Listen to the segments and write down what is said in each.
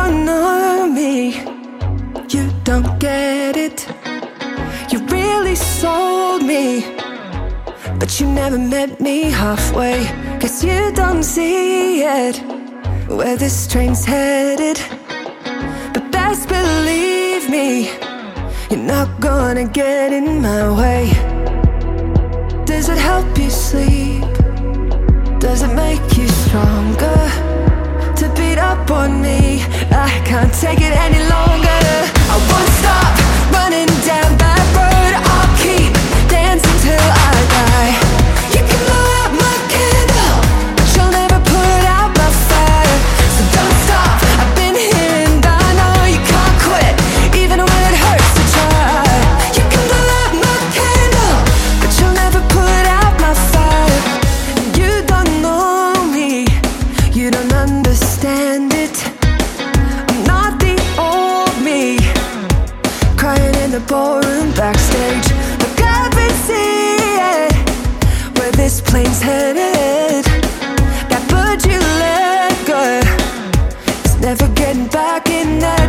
don't know me, you don't get it. You really sold me, but you never met me halfway. Guess you don't see it, where this train's headed. But best believe me, you're not gonna get in my way. Does it help you sleep? Does it make you stronger to beat up on me? I can't take it any longer. I won't stop running down that road. I'll keep dancing till I die. You can blow out my candle, but you'll never put out my fire. So don't stop, I've been here and I know you can't quit, even when it hurts to try. You can blow out my candle, but you'll never put out my fire. You don't know me, you don't understand it. I'm not the old me, crying in the ballroom backstage. Look up and see it, where this plane's headed. That bird you let go is never getting back in that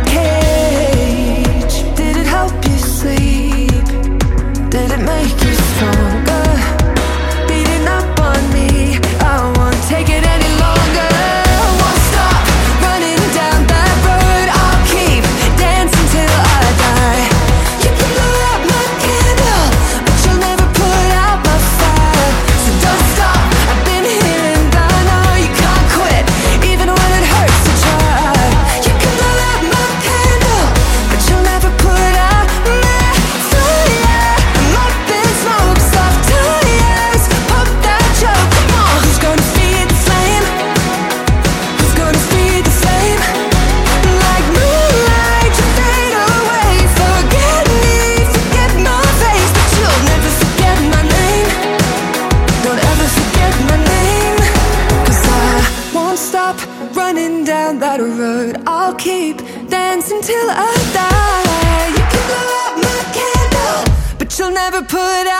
cage. Did it help you sleep? Did it make you stronger? Beating up on me, I won't take it any longer. I won't stop running down that road. I'll keep dancing till I die. You can blow out my candle, but you'll never put out my fire. So don't stop, I've been here and I know you can't quit, even when it hurts to try. You can blow out my candle, but you'll never put out my fire. I'm up in smoke, soft 2 years. Pop that joke, come on. Who's gonna feed the flame? Who's gonna feed the flame? Like moonlight, you fade away. Forget me, forget my face, but you'll never forget my name. Don't ever forget my name. 'Cause I won't stop running down that road. I'll keep dancing till I die. You can blow out my candle, but you'll never put